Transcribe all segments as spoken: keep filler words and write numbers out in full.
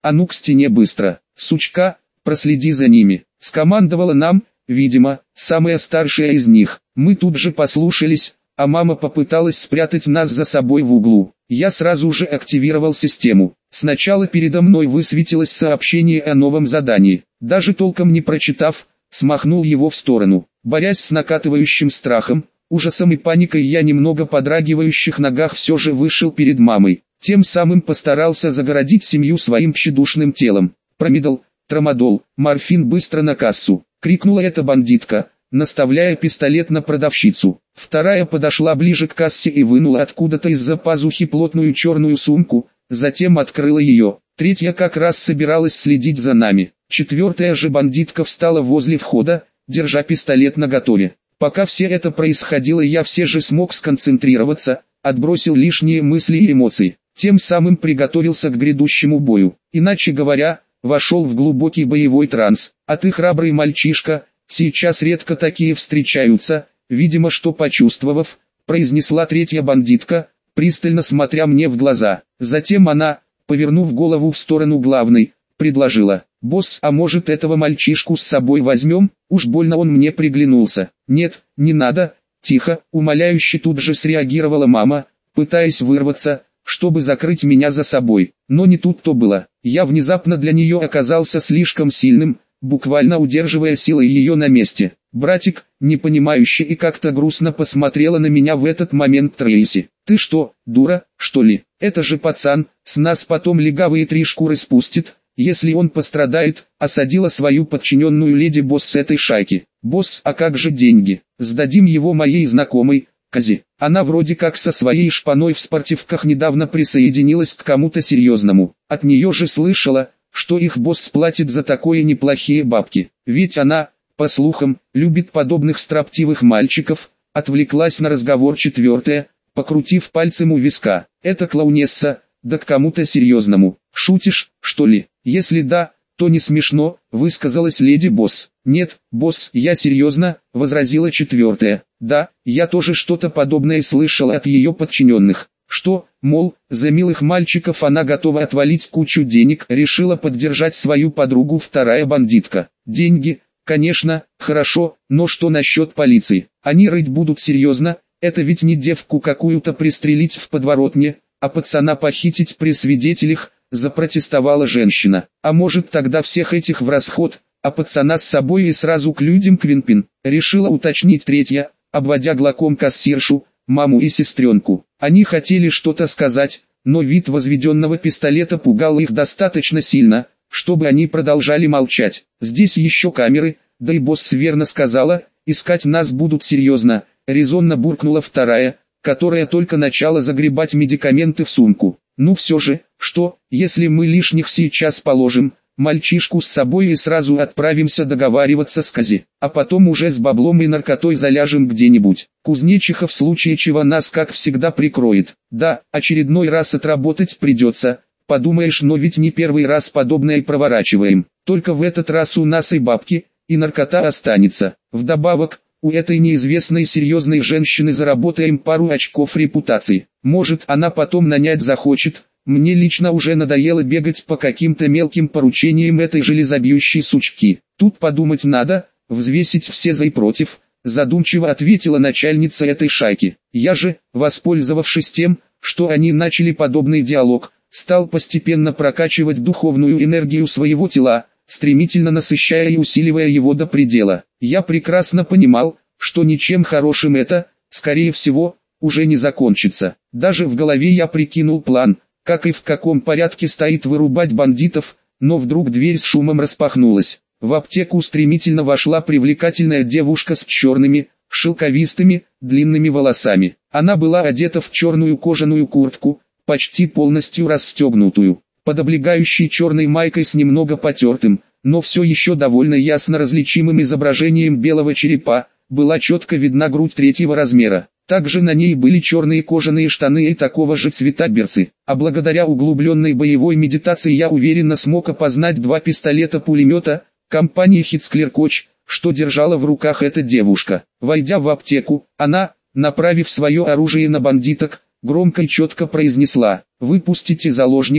а ну к стене быстро, сучка, проследи за ними, скомандовала нам, видимо, самая старшая из них. Мы тут же послушались, а мама попыталась спрятать нас за собой в углу. Я сразу же активировал систему. Сначала передо мной высветилось сообщение о новом задании. Даже толком не прочитав, смахнул его в сторону. Борясь с накатывающим страхом, ужасом и паникой, я немного подрагивающих ногах все же вышел перед мамой. Тем самым постарался загородить семью своим тщедушным телом. Промедол, трамадол, морфин, быстро на кассу, крикнула эта бандитка, наставляя пистолет на продавщицу. Вторая подошла ближе к кассе и вынула откуда-то из-за пазухи плотную черную сумку, затем открыла ее. Третья как раз собиралась следить за нами. Четвертая же бандитка встала возле входа, держа пистолет наготове. Пока все это происходило, я все же смог сконцентрироваться, отбросил лишние мысли и эмоции. Тем самым приготовился к грядущему бою. Иначе говоря, вошел в глубокий боевой транс. А ты храбрый мальчишка, сейчас редко такие встречаются, видимо, что почувствовав, произнесла третья бандитка, пристально смотря мне в глаза. Затем она, повернув голову в сторону главной, предложила: «Босс, а может этого мальчишку с собой возьмем? Уж больно он мне приглянулся». «Нет, не надо», тихо, умоляюще тут же среагировала мама, пытаясь вырваться, чтобы закрыть меня за собой. Но не тут-то было. Я внезапно для нее оказался слишком сильным, буквально удерживая силой ее на месте. «Братик», непонимающе и как-то грустно посмотрела на меня в этот момент Трейси. «Ты что, дура, что ли? Это же пацан, с нас потом легавые три шкуры спустит, если он пострадает», осадила свою подчиненную леди босс с этой шайки. «Босс, а как же деньги? Сдадим его моей знакомой, Кази. Она вроде как со своей шпаной в спортивках недавно присоединилась к кому-то серьезному. От нее же слышала, что их босс платит за такое неплохие бабки. Ведь она, по слухам, любит подобных строптивых мальчиков», отвлеклась на разговор четвертая, покрутив пальцем у виска. «Это клоунесса, да к кому-то серьезному. Шутишь, что ли? Если да, то не смешно», высказалась леди босс. «Нет, босс, я серьезно», возразила четвертая. «Да, я тоже что-то подобное слышала от ее подчиненных. Что, мол, за милых мальчиков она готова отвалить кучу денег», решила поддержать свою подругу вторая бандитка. «Деньги, конечно, хорошо, но что насчет полиции? Они рыть будут серьезно, это ведь не девку какую-то пристрелить в подворотне, а пацана похитить при свидетелях», запротестовала женщина. «А может тогда всех этих в расход, а пацана с собой и сразу к людям Квинпин», решила уточнить третья, обводя глазом кассиршу, маму и сестренку. Они хотели что-то сказать, но вид возведенного пистолета пугал их достаточно сильно, чтобы они продолжали молчать. «Здесь еще камеры, да и босс верно сказала, искать нас будут серьезно», резонно буркнула вторая, которая только начала загребать медикаменты в сумку. «Ну все же, что, если мы лишних сейчас положим, мальчишку с собой и сразу отправимся договариваться с Кази, а потом уже с баблом и наркотой заляжем где-нибудь. Кузнечиха в случае чего нас как всегда прикроет. Да, очередной раз отработать придется, подумаешь, но ведь не первый раз подобное проворачиваем. Только в этот раз у нас и бабки, и наркота останется. Вдобавок, у этой неизвестной серьезной женщины заработаем пару очков репутации. Может, она потом нанять захочет. Мне лично уже надоело бегать по каким-то мелким поручениям этой железобьющей сучки. Тут подумать надо, взвесить все за и против», задумчиво ответила начальница этой шайки. Я же, воспользовавшись тем, что они начали подобный диалог, стал постепенно прокачивать духовную энергию своего тела, стремительно насыщая и усиливая его до предела. Я прекрасно понимал, что ничем хорошим это, скорее всего, уже не закончится. Даже в голове я прикинул план, как и в каком порядке стоит вырубать бандитов, но вдруг дверь с шумом распахнулась. В аптеку стремительно вошла привлекательная девушка с черными, шелковистыми, длинными волосами. Она была одета в черную кожаную куртку, почти полностью расстегнутую, под облегающей черной майкой с немного потертым, но все еще довольно ясно различимым изображением белого черепа, была четко видна грудь третьего размера. Также на ней были черные кожаные штаны и такого же цвета берцы. А благодаря углубленной боевой медитации я уверенно смог опознать два пистолета-пулемета компании Хитцклер-Коч, что держала в руках эта девушка. Войдя в аптеку, она, направив свое оружие на бандиток, громко и четко произнесла: «Выпустите заложников,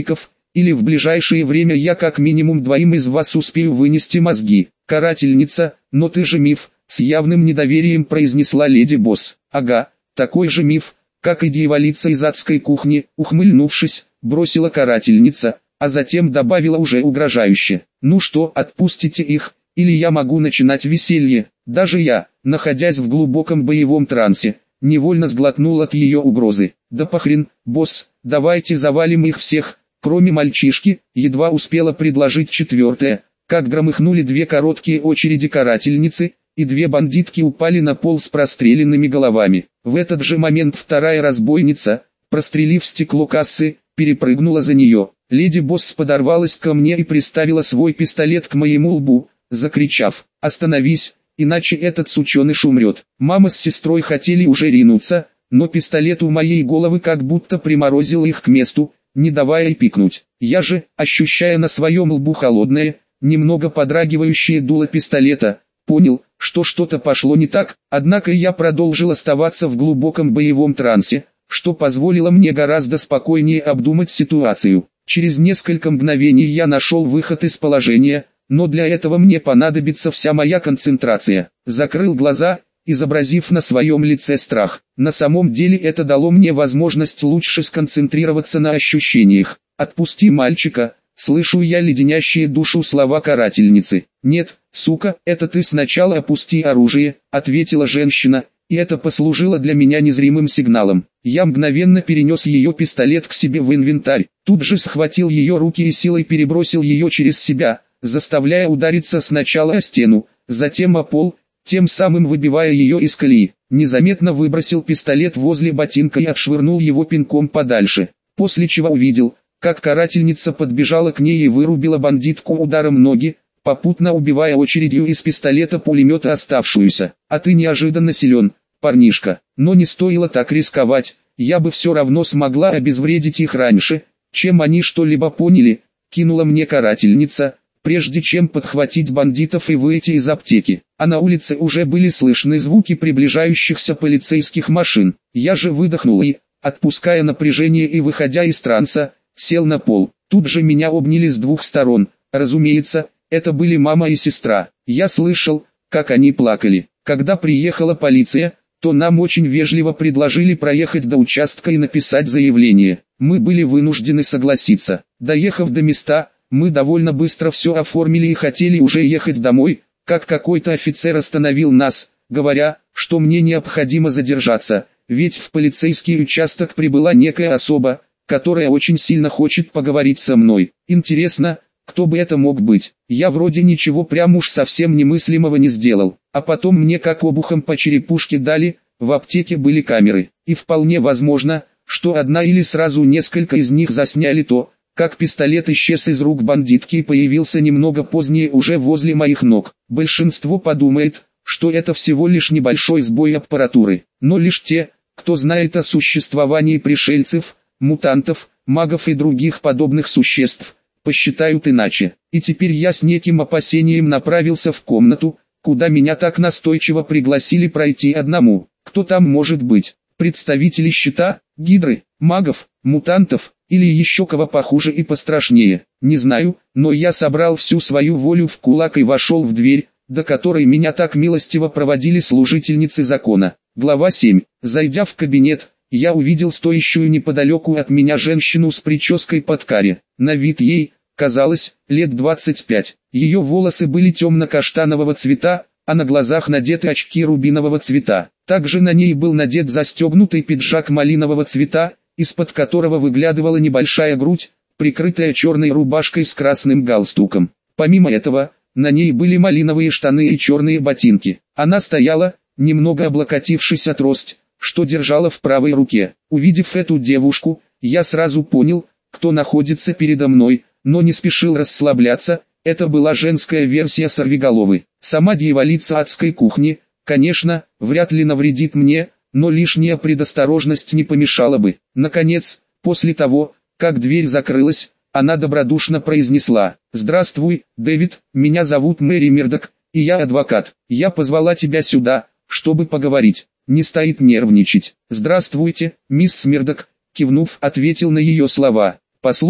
или в ближайшее время я как минимум двоим из вас успею вынести мозги. Карательница, но ты же миф, с явным недоверием произнесла леди Босс. Ага, такой же миф, как и дьяволица из адской кухни, ухмыльнувшись, бросила карательница, а затем добавила уже угрожающе. Ну что, отпустите их, или я могу начинать веселье. Даже я, находясь в глубоком боевом трансе, невольно сглотнул от ее угрозы. Да похрен, босс, давайте завалим их всех, кроме мальчишки, едва успела предложить четвертая, как громыхнули две короткие очереди карательницы, и две бандитки упали на пол с простреленными головами. В этот же момент вторая разбойница, прострелив стекло кассы, перепрыгнула за нее. Леди Босс подорвалась ко мне и приставила свой пистолет к моему лбу, закричав: «Остановись, иначе этот сученыш умрет». Мама с сестрой хотели уже ринуться, но пистолет у моей головы как будто приморозил их к месту, не давая и пикнуть. Я же, ощущая на своем лбу холодное, немного подрагивающее дуло пистолета, понял, что что-то пошло не так, однако я продолжил оставаться в глубоком боевом трансе, что позволило мне гораздо спокойнее обдумать ситуацию. Через несколько мгновений я нашел выход из положения, но для этого мне понадобится вся моя концентрация. Закрыл глаза, изобразив на своем лице страх. На самом деле это дало мне возможность лучше сконцентрироваться на ощущениях. «Отпусти мальчика», слышу я леденящие душу слова карательницы. «Нет, сука, это ты сначала опусти оружие», ответила женщина, и это послужило для меня незримым сигналом. Я мгновенно перенес ее пистолет к себе в инвентарь, тут же схватил ее руки и силой перебросил ее через себя, заставляя удариться сначала о стену, затем о пол, тем самым выбивая ее из колеи. Незаметно выбросил пистолет возле ботинка и отшвырнул его пинком подальше, после чего увидел, как карательница подбежала к ней и вырубила бандитку ударом ноги, попутно убивая очередью из пистолета-пулемета оставшуюся. «А ты неожиданно силен, парнишка, но не стоило так рисковать, я бы все равно смогла обезвредить их раньше, чем они что-либо поняли», кинула мне карательница, прежде чем подхватить бандитов и выйти из аптеки. А на улице уже были слышны звуки приближающихся полицейских машин. Я же выдохнул и, отпуская напряжение и выходя из транса, сел на пол. Тут же меня обняли с двух сторон. Разумеется, это были мама и сестра. Я слышал, как они плакали. Когда приехала полиция, то нам очень вежливо предложили проехать до участка и написать заявление. Мы были вынуждены согласиться. Доехав до места, мы довольно быстро все оформили и хотели уже ехать домой, как какой-то офицер остановил нас, говоря, что мне необходимо задержаться, ведь в полицейский участок прибыла некая особа, которая очень сильно хочет поговорить со мной. Интересно, кто бы это мог быть? Я вроде ничего прям уж совсем немыслимого не сделал. А потом мне как обухом по черепушке дали, в аптеке были камеры. И вполне возможно, что одна или сразу несколько из них засняли то, как пистолет исчез из рук бандитки и появился немного позднее уже возле моих ног. Большинство подумает, что это всего лишь небольшой сбой аппаратуры. Но лишь те, кто знает о существовании пришельцев, мутантов, магов и других подобных существ, посчитают иначе. И теперь я с неким опасением направился в комнату, куда меня так настойчиво пригласили пройти одному. Кто там может быть? Представители щита, гидры, магов, мутантов, или еще кого похуже и пострашнее? Не знаю, но я собрал всю свою волю в кулак и вошел в дверь, до которой меня так милостиво проводили служительницы закона. Глава семь. Зайдя в кабинет, я увидел стоящую неподалеку от меня женщину с прической под каре. На вид ей, казалось, лет двадцать пять. Ее волосы были темно-каштанового цвета, а на глазах надеты очки рубинового цвета. Также на ней был надет застегнутый пиджак малинового цвета, из-под которого выглядывала небольшая грудь, прикрытая черной рубашкой с красным галстуком. Помимо этого, на ней были малиновые штаны и черные ботинки. Она стояла, немного облокотившись о трость, что держала в правой руке. Увидев эту девушку, я сразу понял, кто находится передо мной, но не спешил расслабляться. Это была женская версия сорвиголовы. Сама дьяволица адской кухни, конечно, вряд ли навредит мне, но лишняя предосторожность не помешала бы. Наконец, после того, как дверь закрылась, она добродушно произнесла: «Здравствуй, Дэвид, меня зовут Мэри Мирдок, и я адвокат. Я позвала тебя сюда, чтобы поговорить. Не стоит нервничать». «Здравствуйте, мисс Мирдок», кивнув, ответил на ее слова. «Послушай,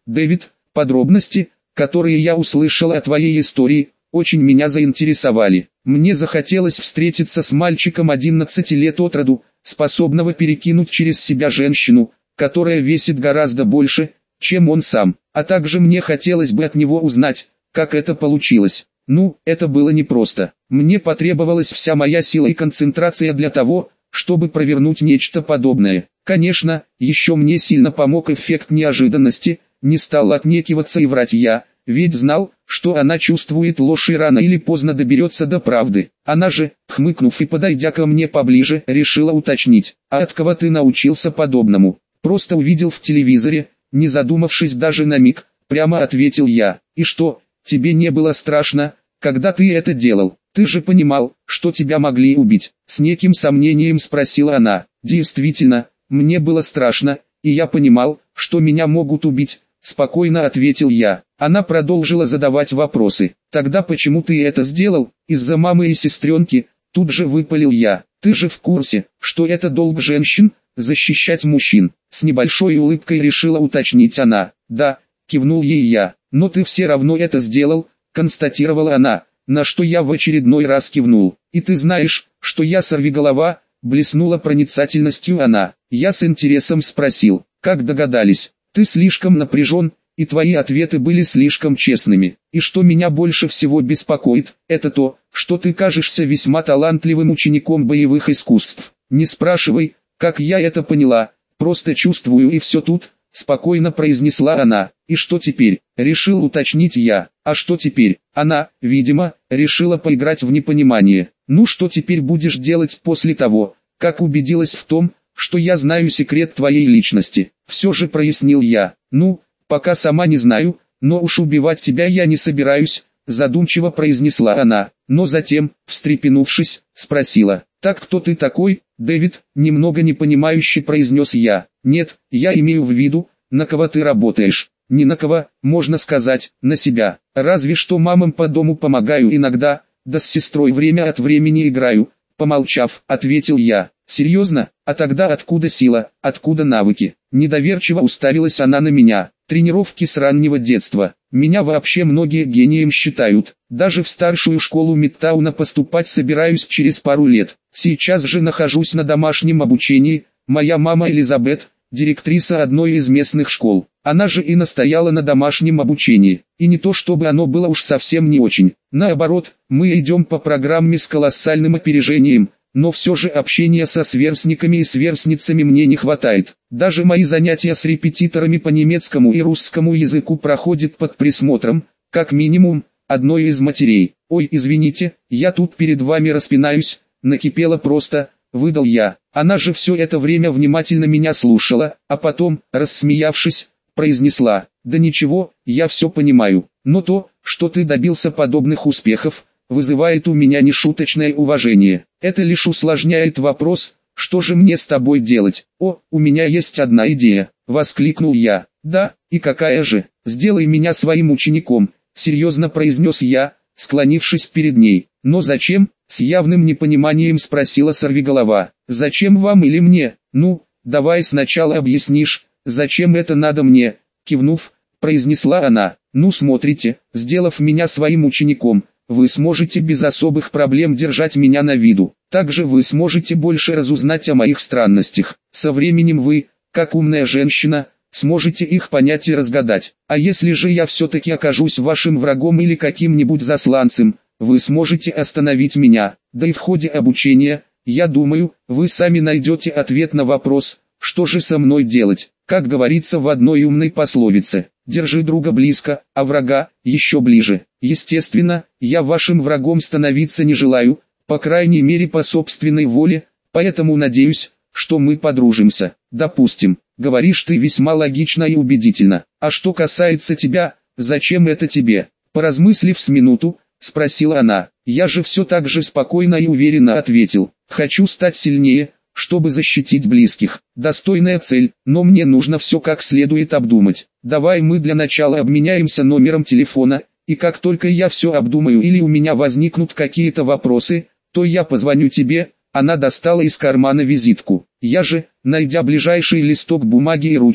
Дэвид, подробности, которые я услышала о твоей истории, очень меня заинтересовали. Мне захотелось встретиться с мальчиком одиннадцати лет от роду, способного перекинуть через себя женщину, которая весит гораздо больше, чем он сам. А также мне хотелось бы от него узнать, как это получилось. Ну, это было непросто. Мне потребовалась вся моя сила и концентрация для того, чтобы провернуть нечто подобное. Конечно, еще мне сильно помог эффект неожиданности, не стал отнекиваться и врать я, ведь знал, что она чувствует ложь и рано или поздно доберется до правды. Она же, хмыкнув и подойдя ко мне поближе, решила уточнить: «А от кого ты научился подобному?» «Просто увидел в телевизоре», не задумавшись даже на миг, прямо ответил я. «И что, тебе не было страшно, когда ты это делал? Ты же понимал, что тебя могли убить?» С неким сомнением спросила она. «Действительно, мне было страшно, и я понимал, что меня могут убить», спокойно ответил я. Она продолжила задавать вопросы. «Тогда почему ты это сделал? Из-за мамы и сестренки?» Тут же выпалил я. «Ты же в курсе, что это долг женщин – защищать мужчин?» С небольшой улыбкой решила уточнить она. «Да», кивнул ей я. «Но ты все равно это сделал», констатировала она, на что я в очередной раз кивнул. «И ты знаешь, что я сорвиголова?» Блеснула проницательностью она. Я с интересом спросил: «Как догадались?» «Ты слишком напряжен, и твои ответы были слишком честными. И что меня больше всего беспокоит, это то, что ты кажешься весьма талантливым учеником боевых искусств. Не спрашивай, как я это поняла, просто чувствую и все тут», спокойно произнесла она. «И что теперь?» Решил уточнить я. «А что теперь?» Она, видимо, решила поиграть в непонимание. «Ну что теперь будешь делать после того, как убедилась в том, что я знаю секрет твоей личности?» Все же прояснил я. «Ну, пока сама не знаю, но уж убивать тебя я не собираюсь», задумчиво произнесла она. Но затем, встрепенувшись, спросила: «Так кто ты такой, Дэвид?» Немного непонимающе произнес я. «Нет, я имею в виду, на кого ты работаешь». «Ни на кого, можно сказать, на себя. Разве что мамам по дому помогаю иногда, да с сестрой время от времени играю», помолчав, ответил я. «Серьезно? А тогда откуда сила, откуда навыки?» Недоверчиво уставилась она на меня. «Тренировки с раннего детства. Меня вообще многие гением считают. Даже в старшую школу Мидтауна поступать собираюсь через пару лет. Сейчас же нахожусь на домашнем обучении. Моя мама Элизабет, директриса одной из местных школ. Она же и настояла на домашнем обучении. И не то чтобы оно было уж совсем не очень. Наоборот, мы идем по программе с колоссальным опережением. Но все же общения со сверстниками и сверстницами мне не хватает. Даже мои занятия с репетиторами по немецкому и русскому языку проходят под присмотром, как минимум, одной из матерей. «Ой, извините, я тут перед вами распинаюсь», накипело просто, выдал я. Она же все это время внимательно меня слушала, а потом, рассмеявшись, произнесла: «Да ничего, я все понимаю, но то, что ты добился подобных успехов, вызывает у меня нешуточное уважение. Это лишь усложняет вопрос, что же мне с тобой делать?» «О, у меня есть одна идея», — воскликнул я. «Да, и какая же?» «Сделай меня своим учеником», — серьезно произнес я, склонившись перед ней. «Но зачем?» — с явным непониманием спросила сорвиголова. «Зачем вам или мне?» «Ну, давай сначала объяснишь, зачем это надо мне?» Кивнув, произнесла она. «Ну смотрите, сделав меня своим учеником, вы сможете без особых проблем держать меня на виду. Также вы сможете больше разузнать о моих странностях. Со временем вы, как умная женщина, сможете их понять и разгадать. А если же я все-таки окажусь вашим врагом или каким-нибудь засланцем, вы сможете остановить меня. Да и в ходе обучения, я думаю, вы сами найдете ответ на вопрос, что же со мной делать. Как говорится в одной умной пословице: держи друга близко, а врага еще ближе. Естественно, я вашим врагом становиться не желаю, по крайней мере по собственной воле, поэтому надеюсь, что мы подружимся. Допустим, говоришь ты весьма логично и убедительно. А что касается тебя, зачем это тебе?» Поразмыслив с минуту, спросила она. Я же все так же спокойно и уверенно ответил: «Хочу стать сильнее, чтобы защитить близких. Достойная цель, но мне нужно все как следует обдумать. Давай мы для начала обменяемся номером телефона, и как только я все обдумаю или у меня возникнут какие-то вопросы, то я позвоню тебе». Она достала из кармана визитку. Я же, найдя ближайший листок бумаги и ручку,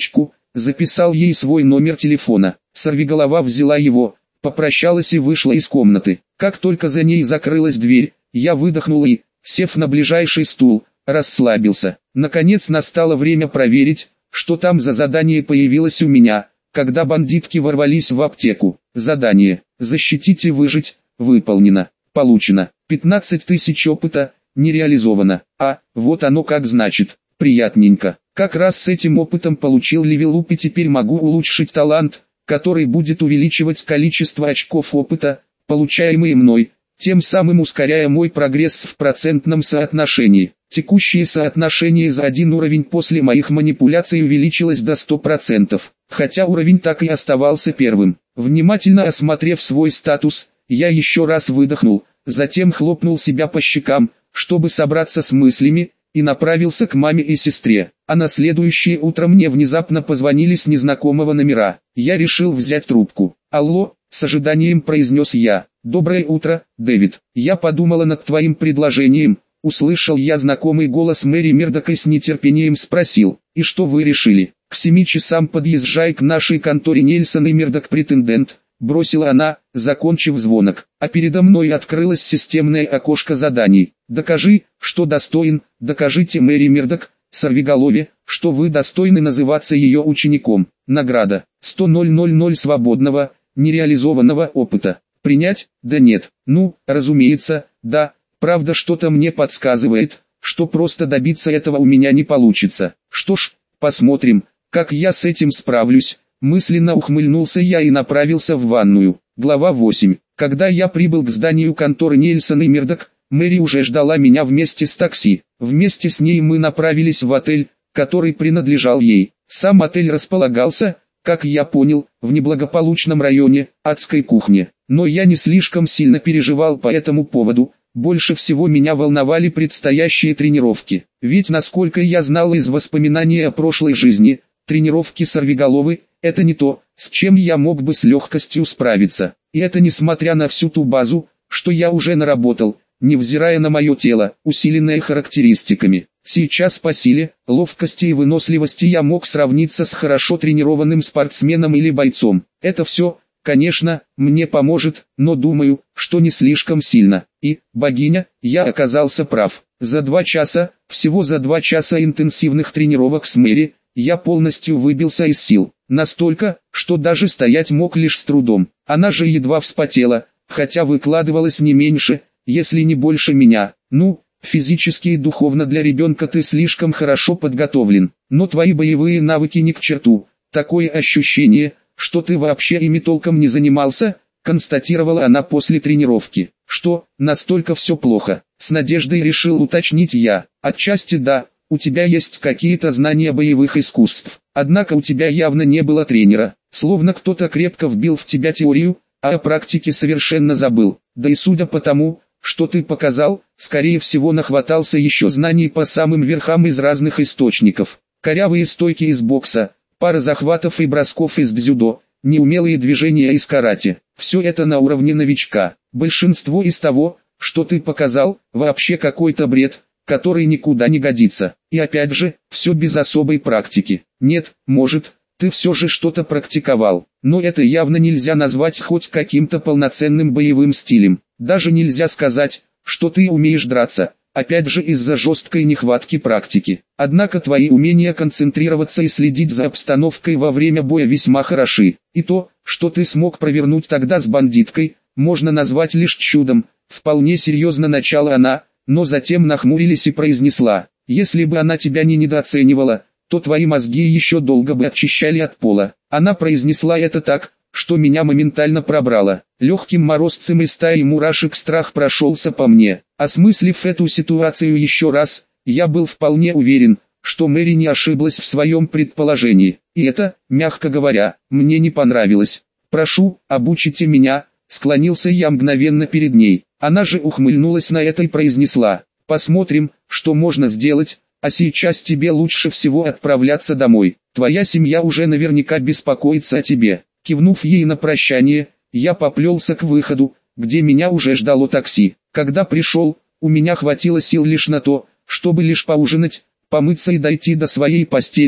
записал ей свой номер телефона. Сорвиголова взяла его, попрощалась и вышла из комнаты. Как только за ней закрылась дверь, я выдохнул и, сев на ближайший стул, расслабился. Наконец настало время проверить, что там за задание появилось у меня, когда бандитки ворвались в аптеку. Задание «Защитить и выжить» выполнено. Получено пятнадцать тысяч опыта, не реализовано. А, вот оно как значит. Приятненько. Как раз с этим опытом получил левелуп и теперь могу улучшить талант, который будет увеличивать количество очков опыта, получаемые мной, тем самым ускоряя мой прогресс в процентном соотношении. Текущее соотношение за один уровень после моих манипуляций увеличилось до ста процентов, хотя уровень так и оставался первым. Внимательно осмотрев свой статус, я еще раз выдохнул, затем хлопнул себя по щекам, чтобы собраться с мыслями, и направился к маме и сестре. А на следующее утро мне внезапно позвонили с незнакомого номера. Я решил взять трубку. «Алло», — с ожиданием произнес я. «Доброе утро, Дэвид. Я подумала над твоим предложением». Услышал я знакомый голос Мэри Мердок и с нетерпением спросил: «И что вы решили?» «К семи часам подъезжай к нашей конторе Нельсон и Мердок претендент», — бросила она, закончив звонок. А передо мной открылось системное окошко заданий. «Докажи, что достоин, докажите Мэри Мердок, сорвиголове, что вы достойны называться ее учеником. Награда сто тысяч свободного, нереализованного опыта. Принять? Да нет. Ну, разумеется, да. Правда, что-то мне подсказывает, что просто добиться этого у меня не получится. Что ж, посмотрим, как я с этим справлюсь». Мысленно ухмыльнулся я и направился в ванную. Глава восемь. Когда я прибыл к зданию конторы Нельсон и Мердок, Мэри уже ждала меня вместе с такси. Вместе с ней мы направились в отель, который принадлежал ей. Сам отель располагался, как я понял, в неблагополучном районе, адской кухне. Но я не слишком сильно переживал по этому поводу. Больше всего меня волновали предстоящие тренировки. Ведь насколько я знал из воспоминаний о прошлой жизни, тренировки сорвиголовы – это не то, с чем я мог бы с легкостью справиться. И это несмотря на всю ту базу, что я уже наработал, невзирая на мое тело, усиленное характеристиками. Сейчас по силе, ловкости и выносливости я мог сравниться с хорошо тренированным спортсменом или бойцом. Это все, конечно, мне поможет, но думаю, что не слишком сильно. И, богиня, я оказался прав. За два часа, всего за два часа интенсивных тренировок с Мэри, я полностью выбился из сил. Настолько, что даже стоять мог лишь с трудом. Она же едва вспотела, хотя выкладывалась не меньше, если не больше меня. Ну, физически и духовно для ребенка ты слишком хорошо подготовлен, но твои боевые навыки ни к черту. Такое ощущение, что ты вообще ими толком не занимался, констатировала она после тренировки. Что, настолько все плохо? С надеждой решил уточнить я. Отчасти да. У тебя есть какие-то знания боевых искусств, однако у тебя явно не было тренера, словно кто-то крепко вбил в тебя теорию, а о практике совершенно забыл. Да и судя по тому, что ты показал, скорее всего нахватался еще знаний по самым верхам из разных источников. Корявые стойки из бокса, пара захватов и бросков из дзюдо, неумелые движения из карате. Все это на уровне новичка. Большинство из того, что ты показал, вообще какой-то бред, который никуда не годится. И опять же, все без особой практики. Нет, может, ты все же что-то практиковал, но это явно нельзя назвать хоть каким-то полноценным боевым стилем. Даже нельзя сказать, что ты умеешь драться, опять же из-за жесткой нехватки практики. Однако твои умения концентрироваться и следить за обстановкой во время боя весьма хороши. И то, что ты смог провернуть тогда с бандиткой, можно назвать лишь чудом. Вполне серьезно начала она, но затем нахмурились и произнесла: «Если бы она тебя не недооценивала, то твои мозги еще долго бы очищали от пола». Она произнесла это так, что меня моментально пробрало. Легким морозцем из стаи мурашек страх прошелся по мне. Осмыслив эту ситуацию еще раз, я был вполне уверен, что Мэри не ошиблась в своем предположении. И это, мягко говоря, мне не понравилось. «Прошу, обучите меня», — склонился я мгновенно перед ней. Она же ухмыльнулась на это и произнесла: «Посмотрим, что можно сделать, а сейчас тебе лучше всего отправляться домой. Твоя семья уже наверняка беспокоится о тебе». Кивнув ей на прощание, я поплелся к выходу, где меня уже ждало такси. Когда пришел, у меня хватило сил лишь на то, чтобы лишь поужинать, помыться и дойти до своей постели,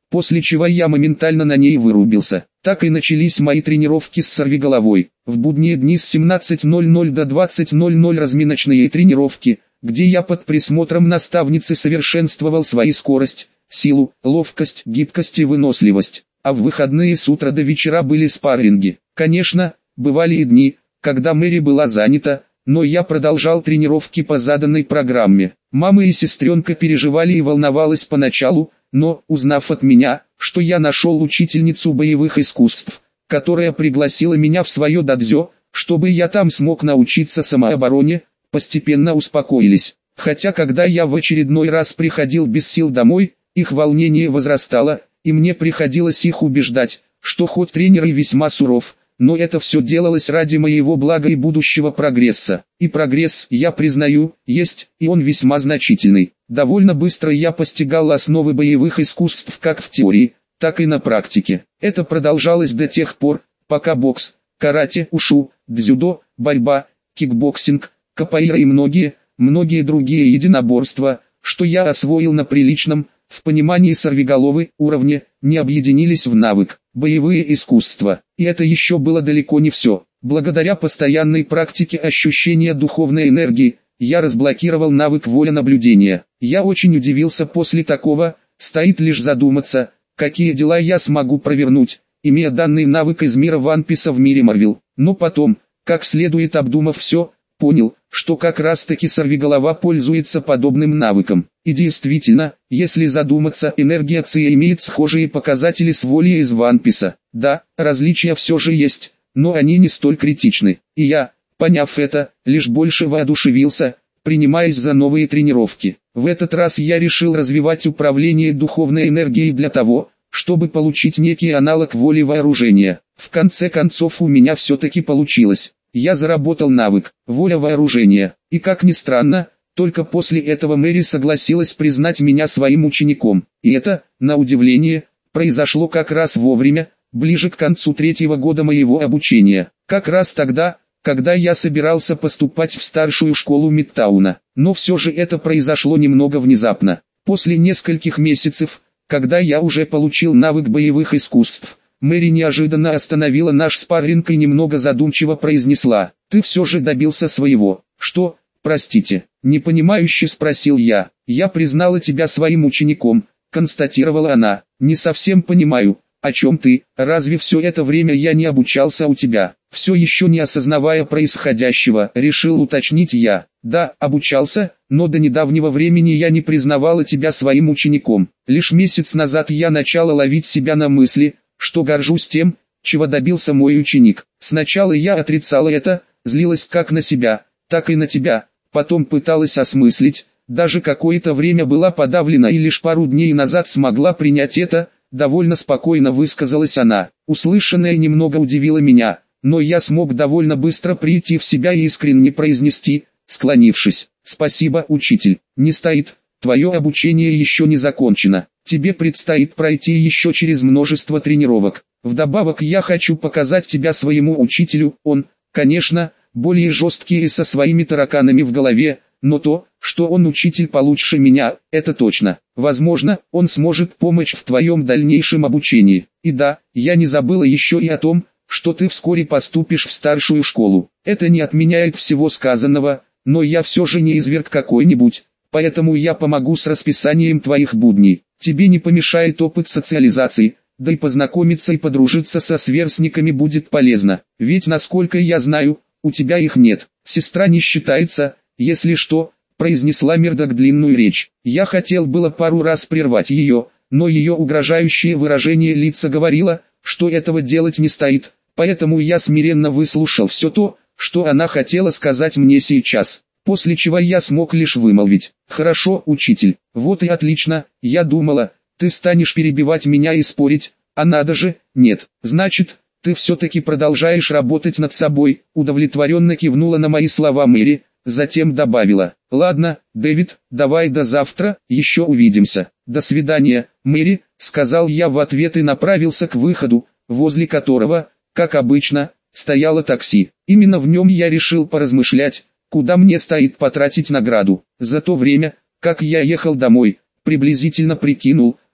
после чего я моментально на ней вырубился. Так и начались мои тренировки с сорвиголовой. В будние дни с семнадцати ноль-ноль до двадцати ноль-ноль разминочные тренировки, где я под присмотром наставницы совершенствовал свою скорость, силу, ловкость, гибкость и выносливость. А в выходные с утра до вечера были спарринги. Конечно, бывали и дни, когда Мэри была занята, но я продолжал тренировки по заданной программе. Мама и сестренка переживали и волновалась поначалу, но, узнав от меня, что я нашел учительницу боевых искусств, которая пригласила меня в свое дадзё, чтобы я там смог научиться самообороне, постепенно успокоились. Хотя когда я в очередной раз приходил без сил домой, их волнение возрастало, и мне приходилось их убеждать, что хоть тренер и весьма суров, но это все делалось ради моего блага и будущего прогресса. И прогресс, я признаю, есть, и он весьма значительный. Довольно быстро я постигал основы боевых искусств как в теории, так и на практике. Это продолжалось до тех пор, пока бокс, карате, ушу, дзюдо, борьба, кикбоксинг, капоэйра и многие, многие другие единоборства, что я освоил на приличном, в понимании сорвиголовы, уровне, не объединились в навык, боевые искусства. И это еще было далеко не все. Благодаря постоянной практике ощущения духовной энергии, я разблокировал навык воля-наблюдения. Я очень удивился после такого, стоит лишь задуматься, какие дела я смогу провернуть, имея данный навык из мира One Piece в мире Marvel. Но потом, как следует обдумав все, понял, что как раз таки сорвиголова пользуется подобным навыком. И действительно, если задуматься, энергия Ци имеет схожие показатели с волей из One Piece. Да, различия все же есть, но они не столь критичны. И я, поняв это, лишь больше воодушевился, принимаясь за новые тренировки. В этот раз я решил развивать управление духовной энергией для того, чтобы получить некий аналог воли вооружения. В конце концов у меня все-таки получилось. Я заработал навык «Воля вооружения», и как ни странно, только после этого Мэри согласилась признать меня своим учеником. И это, на удивление, произошло как раз вовремя, ближе к концу третьего года моего обучения. Как раз тогда, когда я собирался поступать в старшую школу Мидтауна. Но все же это произошло немного внезапно. После нескольких месяцев, когда я уже получил навык боевых искусств, Мэри неожиданно остановила наш спарринг и немного задумчиво произнесла: «Ты все же добился своего». «Что, простите?» – непонимающе спросил я. «Я признала тебя своим учеником», – констатировала она. «Не совсем понимаю, о чем ты, разве все это время я не обучался у тебя?» Все еще не осознавая происходящего, решил уточнить я. «Да, обучался, но до недавнего времени я не признавала тебя своим учеником. Лишь месяц назад я начала ловить себя на мысли, что горжусь тем, чего добился мой ученик. Сначала я отрицала это, злилась как на себя, так и на тебя, потом пыталась осмыслить, даже какое-то время была подавлена и лишь пару дней назад смогла принять это», довольно спокойно высказалась она. Услышанное немного удивило меня, но я смог довольно быстро прийти в себя и искренне произнести, склонившись: «Спасибо, учитель, не стоит, твое обучение еще не закончено. Тебе предстоит пройти еще через множество тренировок. Вдобавок я хочу показать тебя своему учителю, он, конечно, более жесткий и со своими тараканами в голове, но то, что он учитель получше меня, это точно. Возможно, он сможет помочь в твоем дальнейшем обучении. И да, я не забыла еще и о том, что ты вскоре поступишь в старшую школу. Это не отменяет всего сказанного, но я все же не изверг какой-нибудь, поэтому я помогу с расписанием твоих будней. Тебе не помешает опыт социализации, да и познакомиться и подружиться со сверстниками будет полезно. Ведь, насколько я знаю, у тебя их нет. Сестра не считается, если что», — произнесла Мирдок длинную речь. Я хотел было пару раз прервать ее, но ее угрожающее выражение лица говорило, что этого делать не стоит, поэтому я смиренно выслушал все то, что она хотела сказать мне сейчас. После чего я смог лишь вымолвить: «Хорошо, учитель, вот и отлично, я думала, ты станешь перебивать меня и спорить, а надо же, нет, значит, ты все-таки продолжаешь работать над собой», удовлетворенно кивнула на мои слова Мэри, затем добавила: «Ладно, Дэвид, давай до завтра, еще увидимся». «До свидания, Мэри», сказал я в ответ и направился к выходу, возле которого, как обычно, стояло такси. Именно в нем я решил поразмышлять, куда мне стоит потратить награду. За то время, как я ехал домой, приблизительно прикинул,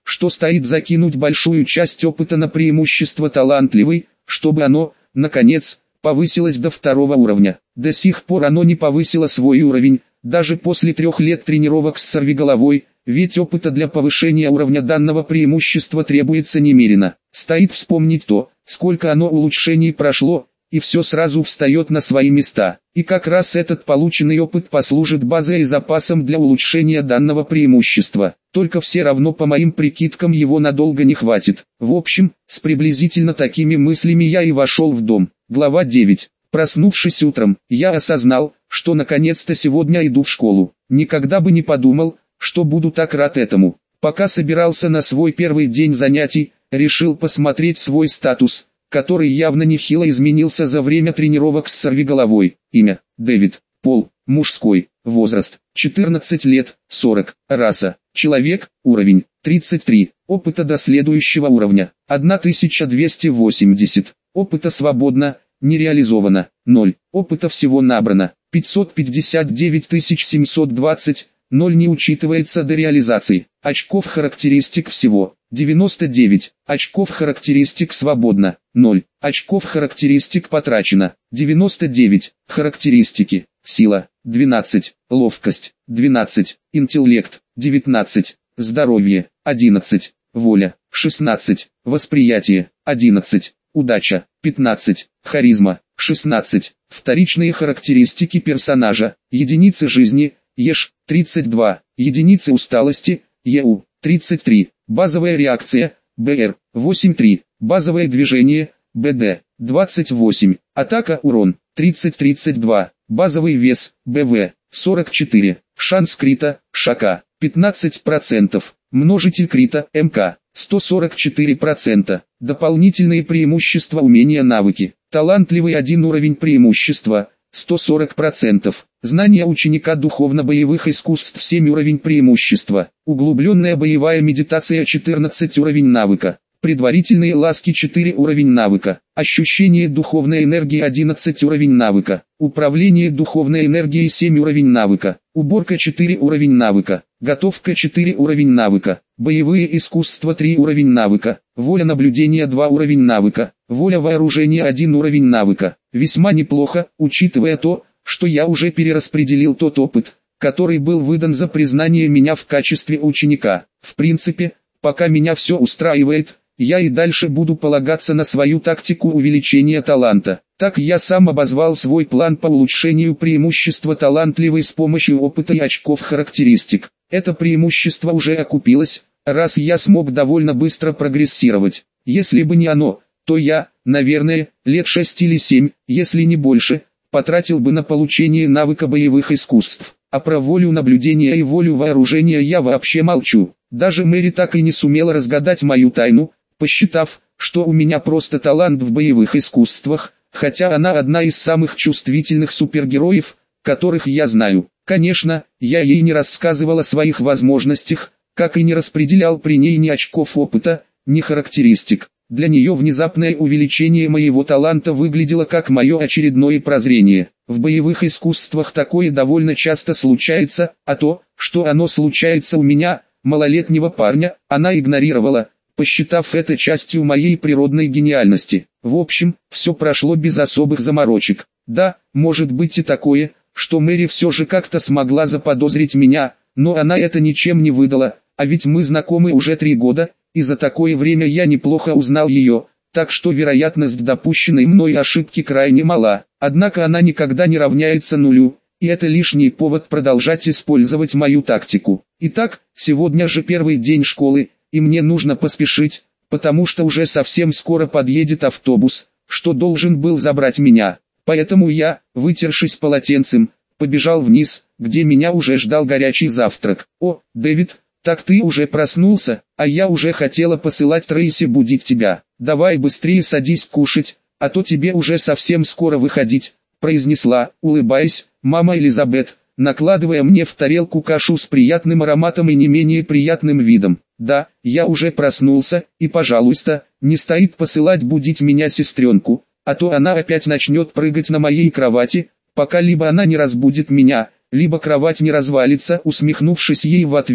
что стоит закинуть большую часть опыта на преимущество талантливый, чтобы оно, наконец, повысилось до второго уровня. До сих пор оно не повысило свой уровень, даже после трех лет тренировок с сорвиголовой, ведь опыта для повышения уровня данного преимущества требуется немерено. Стоит вспомнить то, сколько оно улучшений прошло, и все сразу встает на свои места. И как раз этот полученный опыт послужит базой и запасом для улучшения данного преимущества. Только все равно по моим прикидкам его надолго не хватит. В общем, с приблизительно такими мыслями я и вошел в дом. Глава девять. Проснувшись утром, я осознал, что наконец-то сегодня иду в школу. Никогда бы не подумал, что буду так рад этому. Пока собирался на свой первый день занятий, решил посмотреть свой статус, который явно нехило изменился за время тренировок с сорвиголовой. Имя – Дэвид. Пол – мужской. Возраст – четырнадцать лет, сорок. Раса – человек. Уровень – тридцать три. Опыта до следующего уровня – тысяча двести восемьдесят. Опыта свободно, не реализовано – ноль. Опыта всего набрано – пятьсот пятьдесят девять тысяч семьсот двадцать. ноль не учитывается до реализации. Очков характеристик всего – девяносто девять. Очков характеристик свободно – ноль. Очков характеристик потрачено – девяносто девять. Характеристики: сила – двенадцать, ловкость – двенадцать, интеллект – девятнадцать, здоровье – одиннадцать, воля – шестнадцать, восприятие – одиннадцать, удача – пятнадцать, харизма – шестнадцать. Вторичные характеристики персонажа: единицы жизни – ЕШ – тридцать два, единицы усталости – ЕУ – тридцать три, базовая реакция – БР – восемьдесят три, базовое движение – БД – двадцать восемь, атака урон – тридцать тридцать два, базовый вес – БВ – сорок четыре, шанс крита – ШК – пятнадцать процентов, множитель крита – МК – сто сорок четыре процента, дополнительные преимущества умения навыки, талантливый один уровень преимущества – сто сорок процентов. Знания ученика духовно-боевых искусств семь уровень преимущества. Углубленная боевая медитация четырнадцать уровень навыка. Предварительные ласки четыре уровень навыка. Ощущение духовной энергии одиннадцать уровень навыка. Управление духовной энергией семь уровень навыка. Уборка четыре уровень навыка. Готовка четыре уровень навыка. Боевые искусства три уровень навыка. Воля наблюдения два уровень навыка. Воля вооружения один уровень навыка. Весьма неплохо, учитывая то, что я уже перераспределил тот опыт, который был выдан за признание меня в качестве ученика. В принципе, пока меня все устраивает, я и дальше буду полагаться на свою тактику увеличения таланта. Так я сам обозвал свой план по улучшению преимущества талантливый с помощью опыта и очков характеристик. Это преимущество уже окупилось, раз я смог довольно быстро прогрессировать. Если бы не оно, то я, наверное, лет шесть или семь, если не больше, потратил бы на получение навыка боевых искусств. А про волю наблюдения и волю вооружения я вообще молчу. Даже Мэри так и не сумела разгадать мою тайну, посчитав, что у меня просто талант в боевых искусствах, хотя она одна из самых чувствительных супергероев, которых я знаю. Конечно, я ей не рассказывал о своих возможностях, как и не распределял при ней ни очков опыта, ни характеристик. Для нее внезапное увеличение моего таланта выглядело как мое очередное прозрение. В боевых искусствах такое довольно часто случается, а то, что оно случается у меня, малолетнего парня, она игнорировала, посчитав это частью моей природной гениальности. В общем, все прошло без особых заморочек. Да, может быть и такое, что Мэри все же как-то смогла заподозрить меня, но она это ничем не выдала, а ведь мы знакомы уже три года, и за такое время я неплохо узнал ее, так что вероятность допущенной мной ошибки крайне мала. Однако она никогда не равняется нулю, и это лишний повод продолжать использовать мою тактику. Итак, сегодня же первый день школы, и мне нужно поспешить, потому что уже совсем скоро подъедет автобус, что должен был забрать меня. Поэтому я, вытершись полотенцем, побежал вниз, где меня уже ждал горячий завтрак. «О, Дэвид, так ты уже проснулся, а я уже хотела посылать Трейси будить тебя. Давай быстрее садись кушать, а то тебе уже совсем скоро выходить», произнесла, улыбаясь, мама Элизабет, накладывая мне в тарелку кашу с приятным ароматом и не менее приятным видом. «Да, я уже проснулся, и, пожалуйста, не стоит посылать будить меня сестренку, а то она опять начнет прыгать на моей кровати, пока либо она не разбудит меня, либо кровать не развалится», усмехнувшись ей в ответ,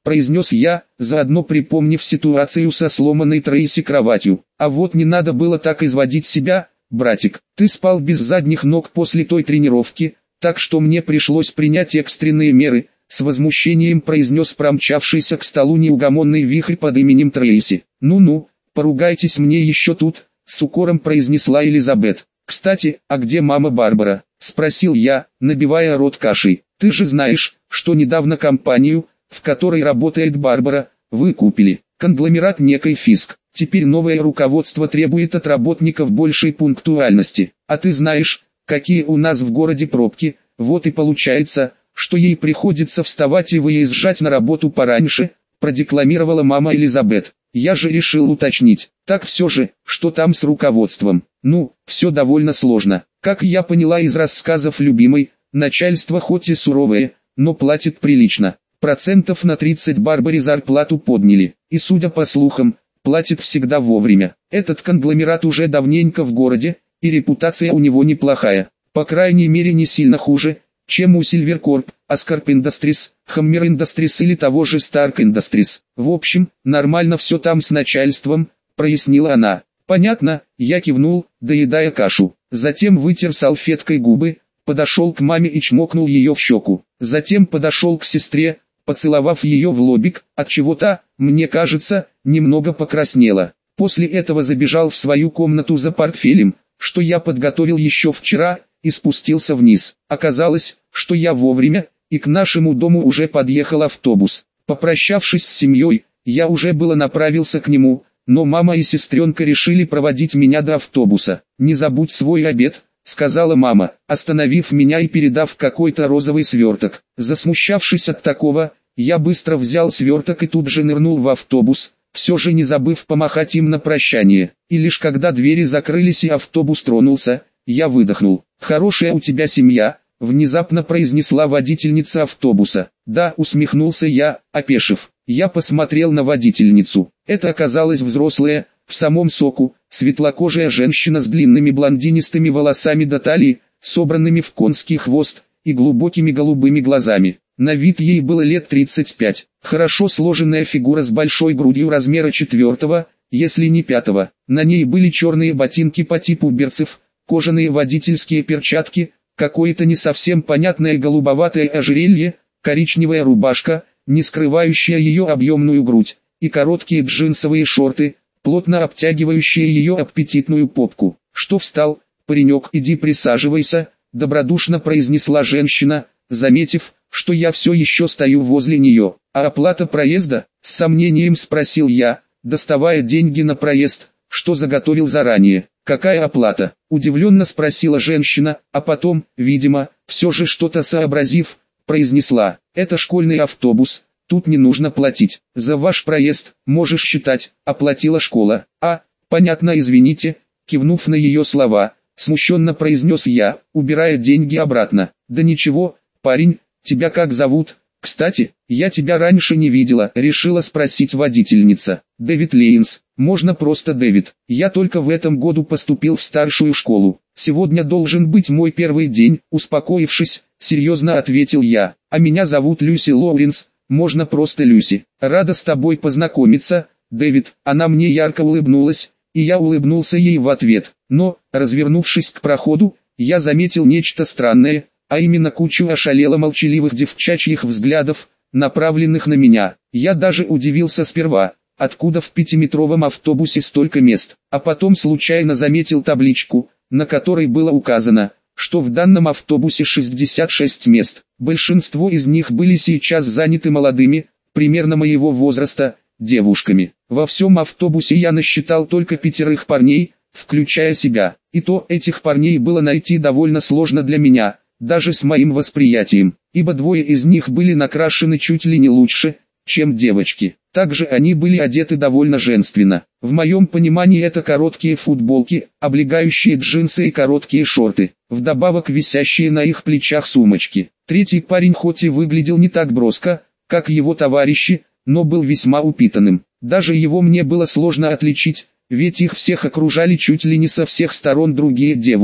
произнес я, заодно припомнив ситуацию со сломанной Трейси кроватью. А вот не надо было так изводить себя, братик. Ты спал без задних ног после той тренировки, так что мне пришлось принять экстренные меры, с возмущением произнес промчавшийся к столу неугомонный вихрь под именем Трейси. Ну-ну, поругайтесь мне еще тут, с укором произнесла Элизабет. Кстати, а где мама Барбара? Спросил я, набивая рот кашей. Ты же знаешь, что недавно компанию, в которой работает Барбара, выкупили. Конгломерат некой Фиск. Теперь новое руководство требует от работников большей пунктуальности. А ты знаешь, какие у нас в городе пробки, вот и получается, что ей приходится вставать и выезжать на работу пораньше, продекламировала мама Элизабет. Я же решил уточнить, так все же, что там с руководством? Ну, все довольно сложно. Как я поняла из рассказов любимой, начальство хоть и суровое, но платит прилично. Процентов на тридцать Барбаре зарплату подняли, и судя по слухам, платит всегда вовремя. Этот конгломерат уже давненько в городе, и репутация у него неплохая. По крайней мере не сильно хуже, чем у Silvercorp, Ascorp Industries, Hammer Industries или того же Stark Industries. В общем, нормально все там с начальством, прояснила она. Понятно, я кивнул, доедая кашу. Затем вытер салфеткой губы, подошел к маме и чмокнул ее в щеку. Затем подошел к сестре, поцеловав ее в лобик, отчего та, мне кажется, немного покраснела. После этого забежал в свою комнату за портфелем, что я подготовил еще вчера, и спустился вниз. Оказалось, что я вовремя, и к нашему дому уже подъехал автобус. Попрощавшись с семьей, я уже было направился к нему, но мама и сестренка решили проводить меня до автобуса. «Не забудь свой обед», — сказала мама, остановив меня и передав какой-то розовый сверток. Засмущавшись от такого, я быстро взял сверток и тут же нырнул в автобус, все же не забыв помахать им на прощание. И лишь когда двери закрылись и автобус тронулся, я выдохнул. «Хорошая у тебя семья», — внезапно произнесла водительница автобуса. «Да», — усмехнулся я, опешив. Я посмотрел на водительницу. Это оказалась взрослая, в самом соку, светлокожая женщина с длинными блондинистыми волосами до талии, собранными в конский хвост, и глубокими голубыми глазами. На вид ей было лет тридцать пять. Хорошо сложенная фигура с большой грудью размера четвертого, если не пятого. На ней были черные ботинки по типу берцев, кожаные водительские перчатки, какое-то не совсем понятное голубоватое ожерелье, коричневая рубашка, не скрывающая ее объемную грудь, и короткие джинсовые шорты, плотно обтягивающие ее аппетитную попку. «Что встал, паренек, иди присаживайся», — добродушно произнесла женщина, заметив, что я все еще стою возле нее. «А оплата проезда?» — с сомнением спросил я, доставая деньги на проезд, что заготовил заранее. «Какая оплата?» — удивленно спросила женщина, а потом, видимо, все же что-то сообразив, произнесла: «Это школьный автобус, тут не нужно платить. За ваш проезд, можешь считать, оплатила школа». «А, понятно, извините», — кивнув на ее слова, смущенно произнес я, убирая деньги обратно. «Да ничего, парень, тебя как зовут? Кстати, я тебя раньше не видела», — решила спросить водительница. «Дэвид Лейнс, можно просто Дэвид. Я только в этом году поступил в старшую школу. Сегодня должен быть мой первый день», — успокоившись, серьезно ответил я. «А меня зовут Люси Лоуренс, можно просто Люси. Рада с тобой познакомиться, Дэвид». Она мне ярко улыбнулась, и я улыбнулся ей в ответ. Но, развернувшись к проходу, я заметил нечто странное, а именно кучу ошалело молчаливых девчачьих взглядов, направленных на меня. Я даже удивился сперва, откуда в пятиметровом автобусе столько мест, а потом случайно заметил табличку, на которой было указано, что в данном автобусе шестьдесят шесть мест. Большинство из них были сейчас заняты молодыми, примерно моего возраста, девушками. Во всем автобусе я насчитал только пятерых парней, включая себя, и то этих парней было найти довольно сложно для меня, даже с моим восприятием, ибо двое из них были накрашены чуть ли не лучше, чем девочки. Также они были одеты довольно женственно. В моем понимании это короткие футболки, облегающие джинсы и короткие шорты, вдобавок висящие на их плечах сумочки. Третий парень хоть и выглядел не так броско, как его товарищи, но был весьма упитанным. Даже его мне было сложно отличить, ведь их всех окружали чуть ли не со всех сторон другие девушки.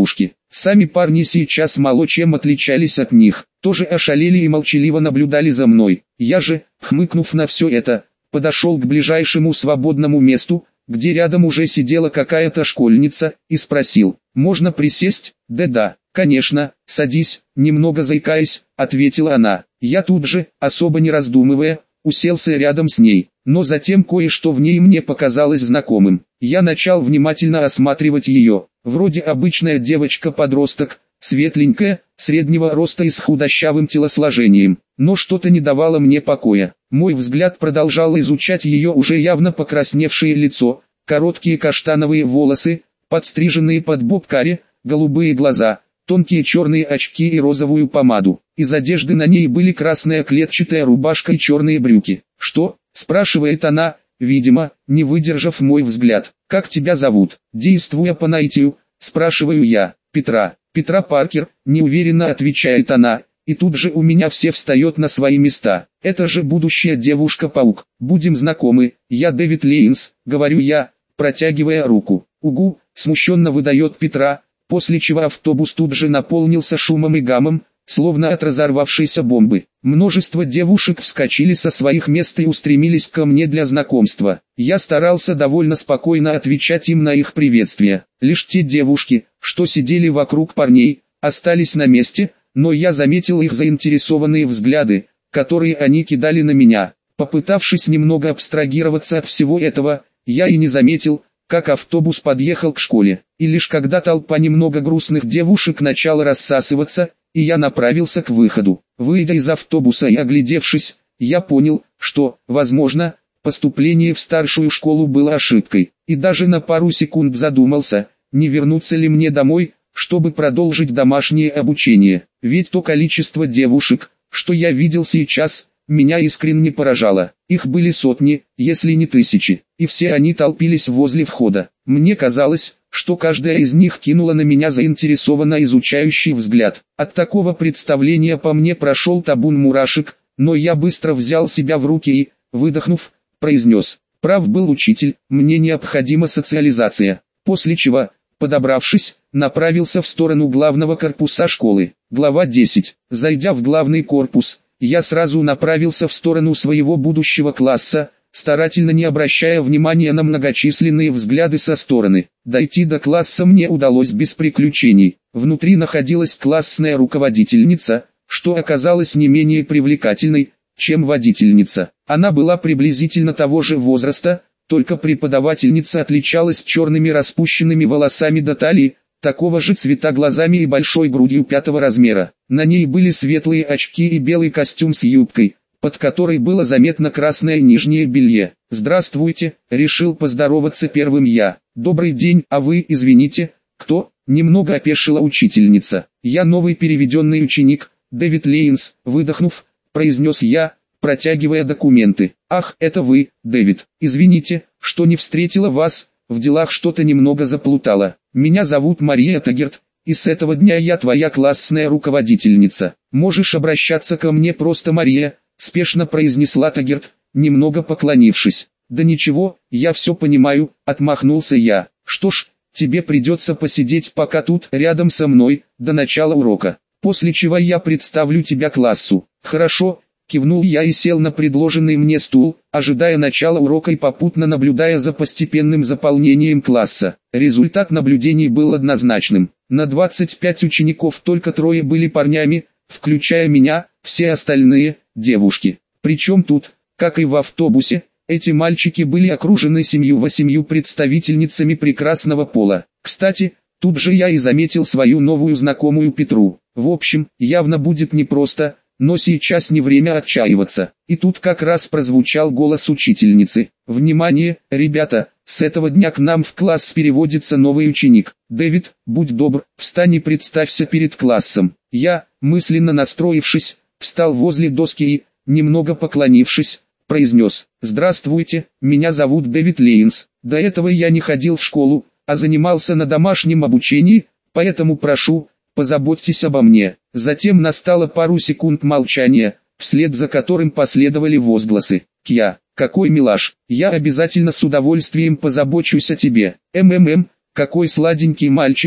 Сами парни сейчас мало чем отличались от них, тоже ошалели и молчаливо наблюдали за мной. Я же, хмыкнув на все это, подошел к ближайшему свободному месту, где рядом уже сидела какая-то школьница, и спросил: «Можно присесть?» «Да-да, конечно, садись», немного заикаясь, ответила она. Я тут же, особо не раздумывая, уселся рядом с ней, но затем кое-что в ней мне показалось знакомым. Я начал внимательно осматривать ее. Вроде обычная девочка-подросток, светленькая, среднего роста и с худощавым телосложением, но что-то не давало мне покоя. Мой взгляд продолжал изучать ее уже явно покрасневшее лицо, короткие каштановые волосы, подстриженные под боб-каре, голубые глаза, тонкие черные очки и розовую помаду. Из одежды на ней были красная клетчатая рубашка и черные брюки. «Что?» – спрашивает она, видимо, не выдержав мой взгляд. «Как тебя зовут?» Действуя по наитию, спрашиваю я. «Петра». «Петра Паркер», неуверенно отвечает она, и тут же у меня все встает на свои места. «Это же будущая девушка-паук. Будем знакомы, я Дэвид Лейнс», говорю я, протягивая руку. «Угу», смущенно выдает Петра, после чего автобус тут же наполнился шумом и гамом, словно от разорвавшейся бомбы. Множество девушек вскочили со своих мест и устремились ко мне для знакомства. Я старался довольно спокойно отвечать им на их приветствие. Лишь те девушки, что сидели вокруг парней, остались на месте, но я заметил их заинтересованные взгляды, которые они кидали на меня. Попытавшись немного абстрагироваться от всего этого, я и не заметил, как автобус подъехал к школе. И лишь когда толпа немного грустных девушек начала рассасываться, и я направился к выходу. Выйдя из автобуса и оглядевшись, я понял, что, возможно, поступление в старшую школу было ошибкой, и даже на пару секунд задумался, не вернуться ли мне домой, чтобы продолжить домашнее обучение. Ведь то количество девушек, что я видел сейчас, меня искренне поражало. Их были сотни, если не тысячи, и все они толпились возле входа. Мне казалось, что каждая из них кинула на меня заинтересованно изучающий взгляд. От такого представления по мне прошел табун мурашек, но я быстро взял себя в руки и, выдохнув, произнес: «Прав был учитель, мне необходима социализация», после чего, подобравшись, направился в сторону главного корпуса школы. Глава десять. Зайдя в главный корпус, я сразу направился в сторону своего будущего класса, старательно не обращая внимания на многочисленные взгляды со стороны. Дойти до класса мне удалось без приключений. Внутри находилась классная руководительница, что оказалось не менее привлекательной, чем водительница. Она была приблизительно того же возраста, только преподавательница отличалась черными распущенными волосами до талии, такого же цвета глазами и большой грудью пятого размера. На ней были светлые очки и белый костюм с юбкой, под которой было заметно красное нижнее белье. «Здравствуйте», — решил поздороваться первым я. «Добрый день, а вы, извините, кто?» — немного опешила учительница. «Я новый переведенный ученик, Дэвид Лейнс», — выдохнув, произнес я, протягивая документы. «Ах, это вы, Дэвид. Извините, что не встретила вас, в делах что-то немного заплутала. Меня зовут Мария Тагерт, и с этого дня я твоя классная руководительница. Можешь обращаться ко мне просто Мария», — спешно произнесла Тагерт, немного поклонившись. «Да ничего, я все понимаю», — отмахнулся я. «Что ж, тебе придется посидеть пока тут рядом со мной, до начала урока, после чего я представлю тебя классу». «Хорошо», — кивнул я и сел на предложенный мне стул, ожидая начала урока и попутно наблюдая за постепенным заполнением класса. Результат наблюдений был однозначным. На двадцать пять учеников только трое были парнями, включая меня, все остальные – девушки. Причем тут, как и в автобусе, эти мальчики были окружены семью-восемью представительницами прекрасного пола. Кстати, тут же я и заметил свою новую знакомую Петру. В общем, явно будет непросто, но сейчас не время отчаиваться. И тут как раз прозвучал голос учительницы. «Внимание, ребята, с этого дня к нам в класс переводится новый ученик. Дэвид, будь добр, встань и представься перед классом». Я, мысленно настроившись, встал возле доски и, немного поклонившись, произнес: «Здравствуйте, меня зовут Дэвид Лейнс. До этого я не ходил в школу, а занимался на домашнем обучении, поэтому прошу, позаботьтесь обо мне». Затем настало пару секунд молчания, вслед за которым последовали возгласы. «Кья, какой милаш, я обязательно с удовольствием позабочусь о тебе. МММ, какой сладенький мальчик»,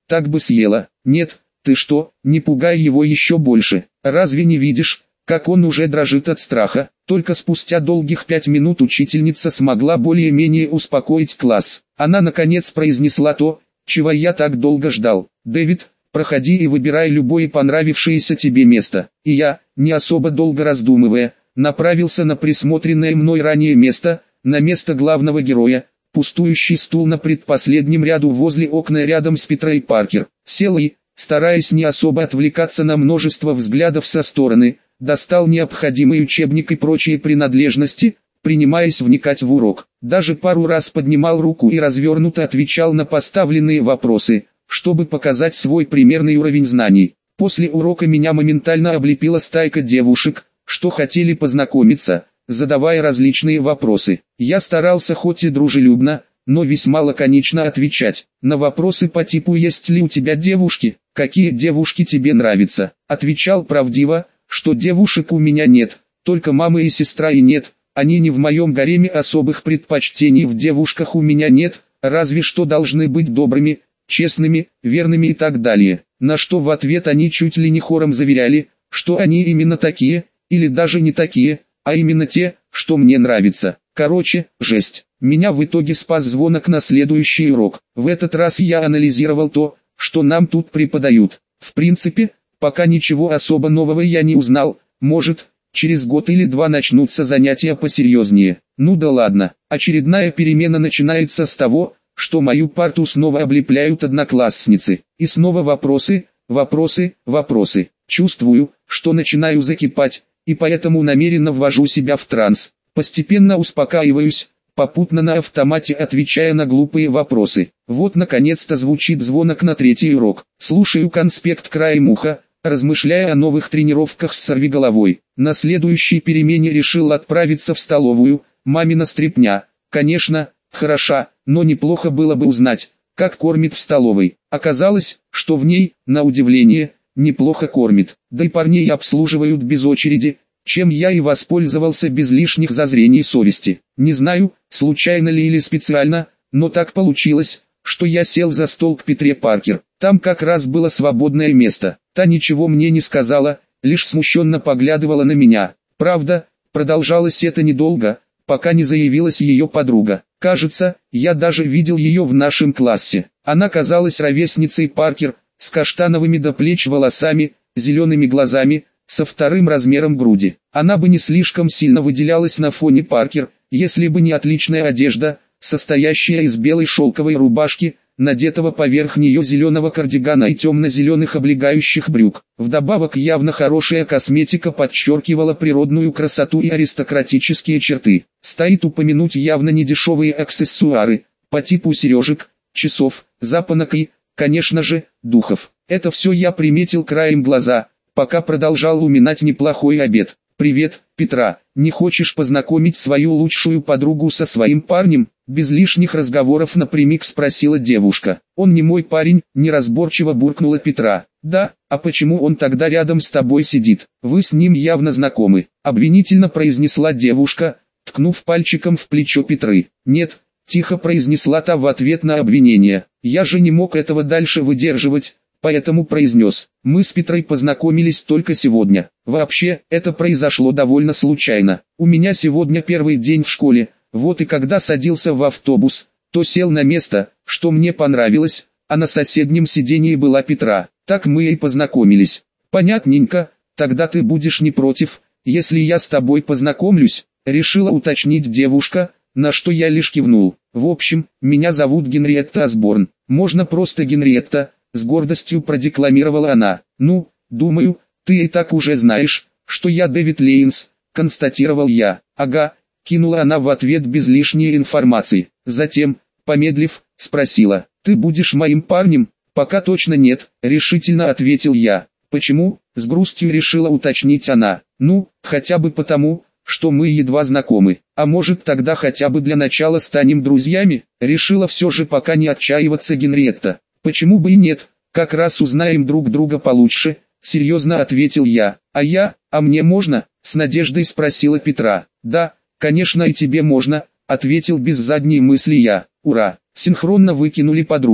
так бы съела. Нет, ты что, не пугай его еще больше. Разве не видишь, как он уже дрожит от страха? Только спустя долгих пять минут учительница смогла более-менее успокоить класс. Она наконец произнесла то, чего я так долго ждал. «Дэвид, проходи и выбирай любое понравившееся тебе место». И я, не особо долго раздумывая, направился на присмотренное мной ранее место, на место главного героя, пустующий стул на предпоследнем ряду возле окна рядом с Петрой Паркер. Сел и, стараясь не особо отвлекаться на множество взглядов со стороны, достал необходимый учебник и прочие принадлежности, принимаясь вникать в урок. Даже пару раз поднимал руку и развернуто отвечал на поставленные вопросы, чтобы показать свой примерный уровень знаний. После урока меня моментально облепила стайка девушек, что хотели познакомиться, задавая различные вопросы. Я старался хоть и дружелюбно, но весьма лаконично отвечать. На вопросы по типу «Есть ли у тебя девушки?», «Какие девушки тебе нравятся?», отвечал правдиво, что девушек у меня нет, только мама и сестра и нет, они не в моем гареме, особых предпочтений в девушках у меня нет, разве что должны быть добрыми, честными, верными и так далее. На что в ответ они чуть ли не хором заверяли, что они именно такие, или даже не такие, а именно те, что мне нравятся. Короче, жесть. Меня в итоге спас звонок на следующий урок. В этот раз я анализировал то, что нам тут преподают. В принципе, пока ничего особо нового я не узнал, может, через год или два начнутся занятия посерьезнее. Ну да ладно, очередная перемена начинается с того, что мою парту снова облепляют одноклассницы. И снова вопросы, вопросы, вопросы. Чувствую, что начинаю закипать, и поэтому намеренно ввожу себя в транс. Постепенно успокаиваюсь, попутно на автомате отвечая на глупые вопросы. Вот наконец-то звучит звонок на третий урок. Слушаю конспект краем уха, размышляя о новых тренировках с сорвиголовой. На следующей перемене решил отправиться в столовую. Мамина стряпня, конечно, хороша, но неплохо было бы узнать, как кормит в столовой. Оказалось, что в ней, на удивление, неплохо кормит. Да и парней обслуживают без очереди, чем я и воспользовался без лишних зазрений совести. Не знаю, случайно ли или специально, но так получилось, что я сел за стол к Петре Паркер. Там как раз было свободное место. Та ничего мне не сказала, лишь смущенно поглядывала на меня. Правда, продолжалось это недолго, пока не заявилась ее подруга. Кажется, я даже видел ее в нашем классе. Она казалась ровесницей Паркер, с каштановыми до плеч волосами, зелеными глазами, со вторым размером груди. Она бы не слишком сильно выделялась на фоне Паркер, если бы не отличная одежда, состоящая из белой шелковой рубашки, надетого поверх нее зеленого кардигана и темно-зеленых облегающих брюк. Вдобавок явно хорошая косметика подчеркивала природную красоту и аристократические черты. Стоит упомянуть явно недешевые аксессуары, по типу сережек, часов, запонок и, конечно же, духов. Это все я приметил краем глаза, пока продолжал уминать неплохой обед. «Привет, Петра, не хочешь познакомить свою лучшую подругу со своим парнем?» Без лишних разговоров напрямик спросила девушка. «Он не мой парень», неразборчиво буркнула Петра. «Да, а почему он тогда рядом с тобой сидит? Вы с ним явно знакомы», обвинительно произнесла девушка, ткнув пальчиком в плечо Петры. «Нет», тихо произнесла та в ответ на обвинение. «Я же не мог этого дальше выдерживать». Поэтому произнес, мы с Петрой познакомились только сегодня. Вообще, это произошло довольно случайно. У меня сегодня первый день в школе, вот и когда садился в автобус, то сел на место, что мне понравилось, а на соседнем сидении была Петра. Так мы и познакомились. Понятненько, тогда ты будешь не против, если я с тобой познакомлюсь, решила уточнить девушка, на что я лишь кивнул. В общем, меня зовут Генриетта Осборн, можно просто Генриетта. С гордостью продекламировала она. «Ну, думаю, ты и так уже знаешь, что я Дэвид Лейнс», констатировал я. «Ага», кинула она в ответ без лишней информации. Затем, помедлив, спросила, «Ты будешь моим парнем?» «Пока точно нет», решительно ответил я. «Почему?» С грустью решила уточнить она. «Ну, хотя бы потому, что мы едва знакомы. А может тогда хотя бы для начала станем друзьями?» Решила все же пока не отчаиваться Генриетта. «Почему бы и нет, как раз узнаем друг друга получше», серьезно ответил я. «А я, а мне можно?» с надеждой спросила Петра. «Да, конечно и тебе можно», ответил без задней мысли я. «Ура!» Синхронно выкинули подруги.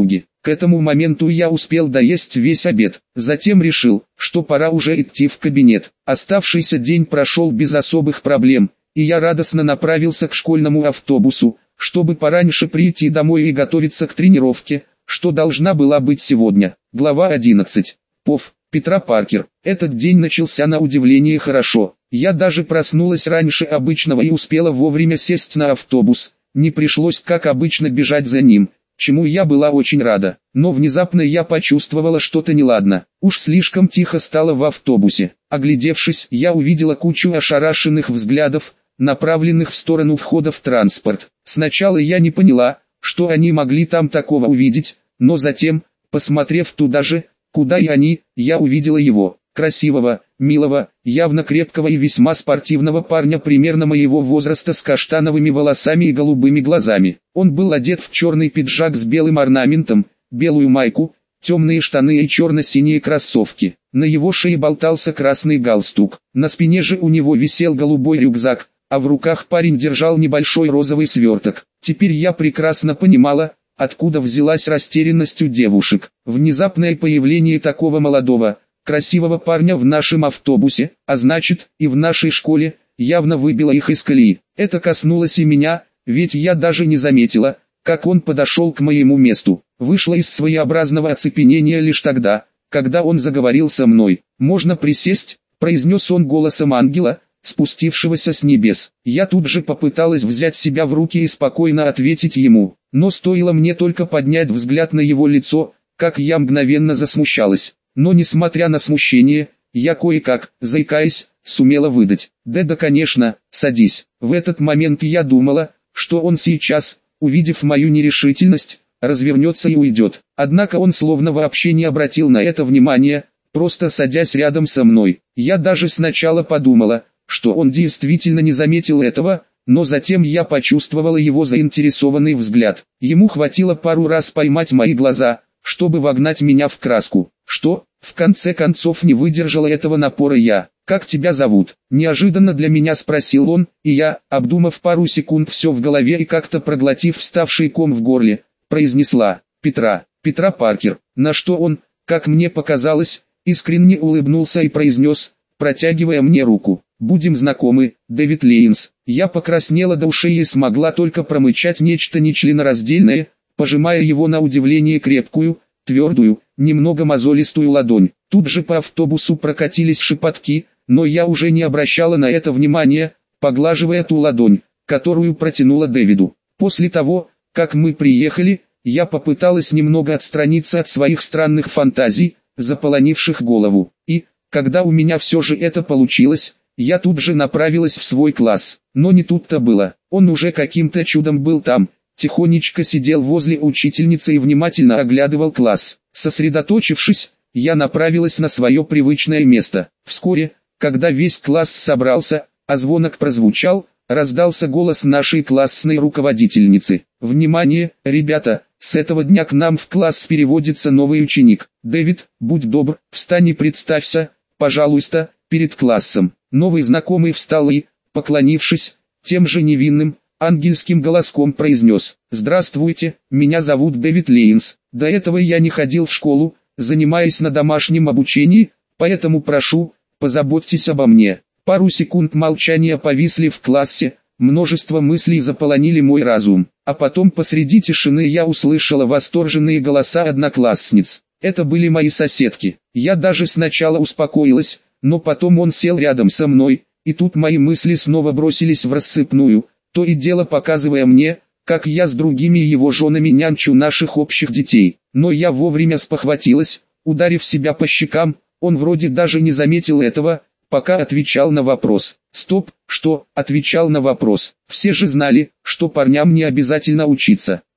К этому моменту я успел доесть весь обед, затем решил, что пора уже идти в кабинет. Оставшийся день прошел без особых проблем, и я радостно направился к школьному автобусу, чтобы пораньше прийти домой и готовиться к тренировке, что должна была быть сегодня. Глава одиннадцать. Пов. Петра Паркер. Этот день начался на удивление хорошо. Я даже проснулась раньше обычного и успела вовремя сесть на автобус. Не пришлось, как обычно, бежать за ним, чему я была очень рада. Но внезапно я почувствовала что-то неладно. Уж слишком тихо стало в автобусе. Оглядевшись, я увидела кучу ошарашенных взглядов, направленных в сторону входа в транспорт. Сначала я не поняла, что они могли там такого увидеть, но затем, посмотрев туда же, куда и они, я увидела его, красивого, милого, явно крепкого и весьма спортивного парня примерно моего возраста с каштановыми волосами и голубыми глазами. Он был одет в черный пиджак с белым орнаментом, белую майку, темные штаны и черно-синие кроссовки. На его шее болтался красный галстук, на спине же у него висел голубой рюкзак, а в руках парень держал небольшой розовый сверток. Теперь я прекрасно понимала, откуда взялась растерянность у девушек. Внезапное появление такого молодого, красивого парня в нашем автобусе, а значит, и в нашей школе, явно выбило их из колеи. Это коснулось и меня, ведь я даже не заметила, как он подошел к моему месту. Вышла из своеобразного оцепенения лишь тогда, когда он заговорил со мной. «Можно присесть?» – произнес он голосом ангела, спустившегося с небес. Я тут же попыталась взять себя в руки и спокойно ответить ему, но стоило мне только поднять взгляд на его лицо, как я мгновенно засмущалась. Но несмотря на смущение, я кое-как, заикаясь, сумела выдать: «Да да конечно, садись». В этот момент я думала, что он сейчас, увидев мою нерешительность, развернется и уйдет. Однако он словно вообще не обратил на это внимания, просто садясь рядом со мной. Я даже сначала подумала, что он действительно не заметил этого, но затем я почувствовала его заинтересованный взгляд. Ему хватило пару раз поймать мои глаза, чтобы вогнать меня в краску. «Что?» — в конце концов не выдержала этого напора я. «Как тебя зовут?» — неожиданно для меня спросил он, и я, обдумав пару секунд все в голове и как-то проглотив вставший ком в горле, произнесла: «Петра, Петра Паркер». На что он, как мне показалось, искренне улыбнулся и произнес, протягивая мне руку: «Будем знакомы, Дэвид Лейнс». Я покраснела до ушей и смогла только промычать нечто нечленораздельное, пожимая его на удивление крепкую, твердую, немного мозолистую ладонь. Тут же по автобусу прокатились шепотки, но я уже не обращала на это внимания, поглаживая ту ладонь, которую протянула Дэвиду. После того, как мы приехали, я попыталась немного отстраниться от своих странных фантазий, заполонивших голову, и, когда у меня все же это получилось, я тут же направилась в свой класс. Но не тут-то было. Он уже каким-то чудом был там, тихонечко сидел возле учительницы и внимательно оглядывал класс. Сосредоточившись, я направилась на свое привычное место. Вскоре, когда весь класс собрался, а звонок прозвучал, раздался голос нашей классной руководительницы: «Внимание, ребята, с этого дня к нам в класс переводится новый ученик. Дэвид, будь добр, встань и представься, пожалуйста, перед классом». Новый знакомый встал и, поклонившись, тем же невинным, ангельским голоском произнес: «Здравствуйте, меня зовут Дэвид Лейнс. До этого я не ходил в школу, занимаясь на домашнем обучении, поэтому прошу, позаботьтесь обо мне». Пару секунд молчания повисли в классе, множество мыслей заполонили мой разум, а потом посреди тишины я услышала восторженные голоса одноклассниц. Это были мои соседки. Я даже сначала успокоилась, но потом он сел рядом со мной, и тут мои мысли снова бросились в рассыпную, то и дело показывая мне, как я с другими его женами нянчу наших общих детей. Но я вовремя спохватилась, ударив себя по щекам, он вроде даже не заметил этого, пока отвечал на вопрос. Стоп, что, отвечал на вопрос? Все же знали, что парням не обязательно учиться.